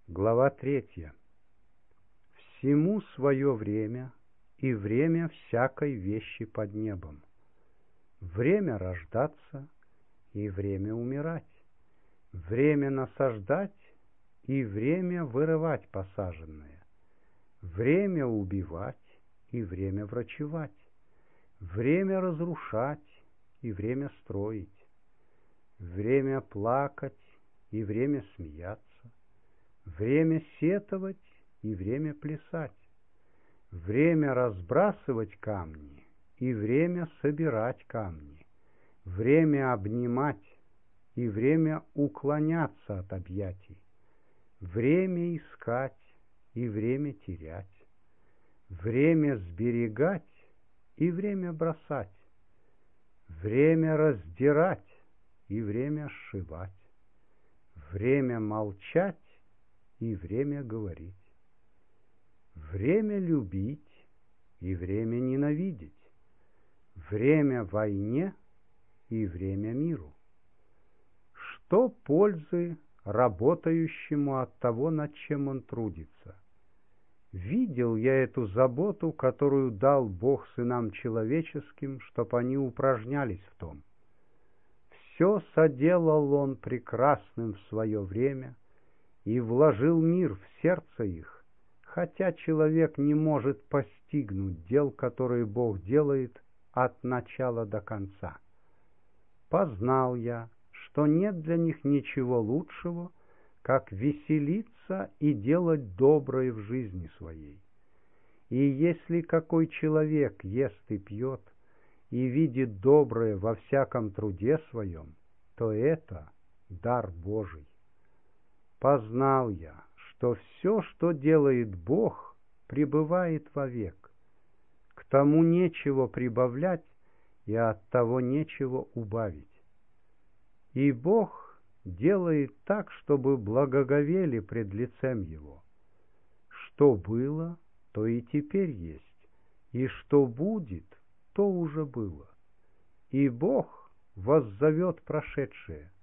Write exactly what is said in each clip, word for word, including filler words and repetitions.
Глава третья. Всему свое время, и время всякой вещи под небом. Время рождаться, и время умирать. Время насаждать, и время вырывать посаженное. Время убивать, и время врачевать. Время разрушать, и время строить. Время плакать, и время смеяться. Время сетовать и время плясать, время разбрасывать камни и время собирать камни, время обнимать и время уклоняться от объятий, время искать и время терять, время сберегать и время бросать, время раздирать и время сшивать, время молчать и время говорить, время любить и время ненавидеть, время войне и время миру. Что пользы работающему от того, над чем он трудится? Видел я эту заботу, которую дал Бог сынам человеческим, чтоб они упражнялись в том. Все соделал он прекрасным в свое время, и вложил мир в сердце их, хотя человек не может постигнуть дел, которые Бог делает от начала до конца. Познал я, что нет для них ничего лучшего, как веселиться и делать доброе в жизни своей. И если какой человек ест и пьет, и видит доброе во всяком труде своем, то это дар Божий. Познал я, что все, что делает Бог, пребывает вовек. К тому нечего прибавлять, и от того нечего убавить. И Бог делает так, чтобы благоговели пред лицем Его. Что было, то и теперь есть, и что будет, то уже было. И Бог воззовет прошедшее.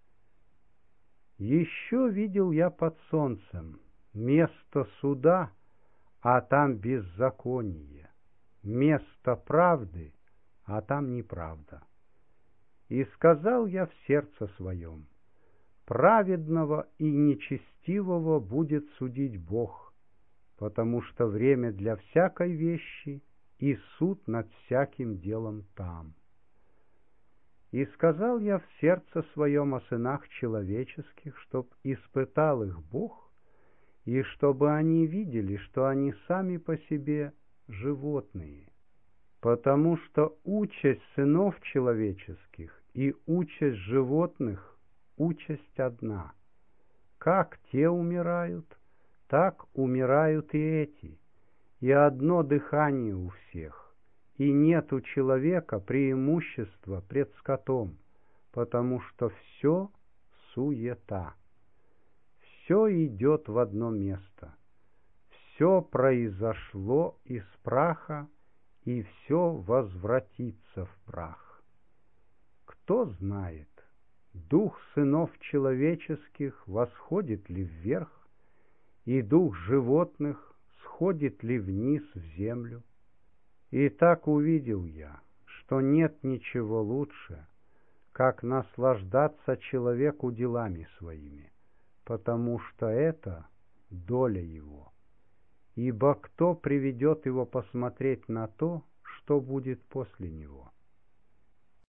Еще видел я под солнцем место суда, а там беззаконие, место правды, а там неправда. И сказал я в сердце своем: праведного и нечестивого будет судить Бог, потому что время для всякой вещи и суд над всяким делом там. И сказал я в сердце своем о сынах человеческих, чтоб испытал их Бог, и чтобы они видели, что они сами по себе животные, потому что участь сынов человеческих и участь животных — участь одна. Как те умирают, так умирают и эти, и одно дыхание у всех. И нет у человека преимущества пред скотом, потому что все суета. Все идет в одно место. Все произошло из праха, и все возвратится в прах. Кто знает, дух сынов человеческих восходит ли вверх, и дух животных сходит ли вниз в землю? И так увидел я, что нет ничего лучше, как наслаждаться человеку делами своими, потому что это доля его. Ибо кто приведет его посмотреть на то, что будет после него?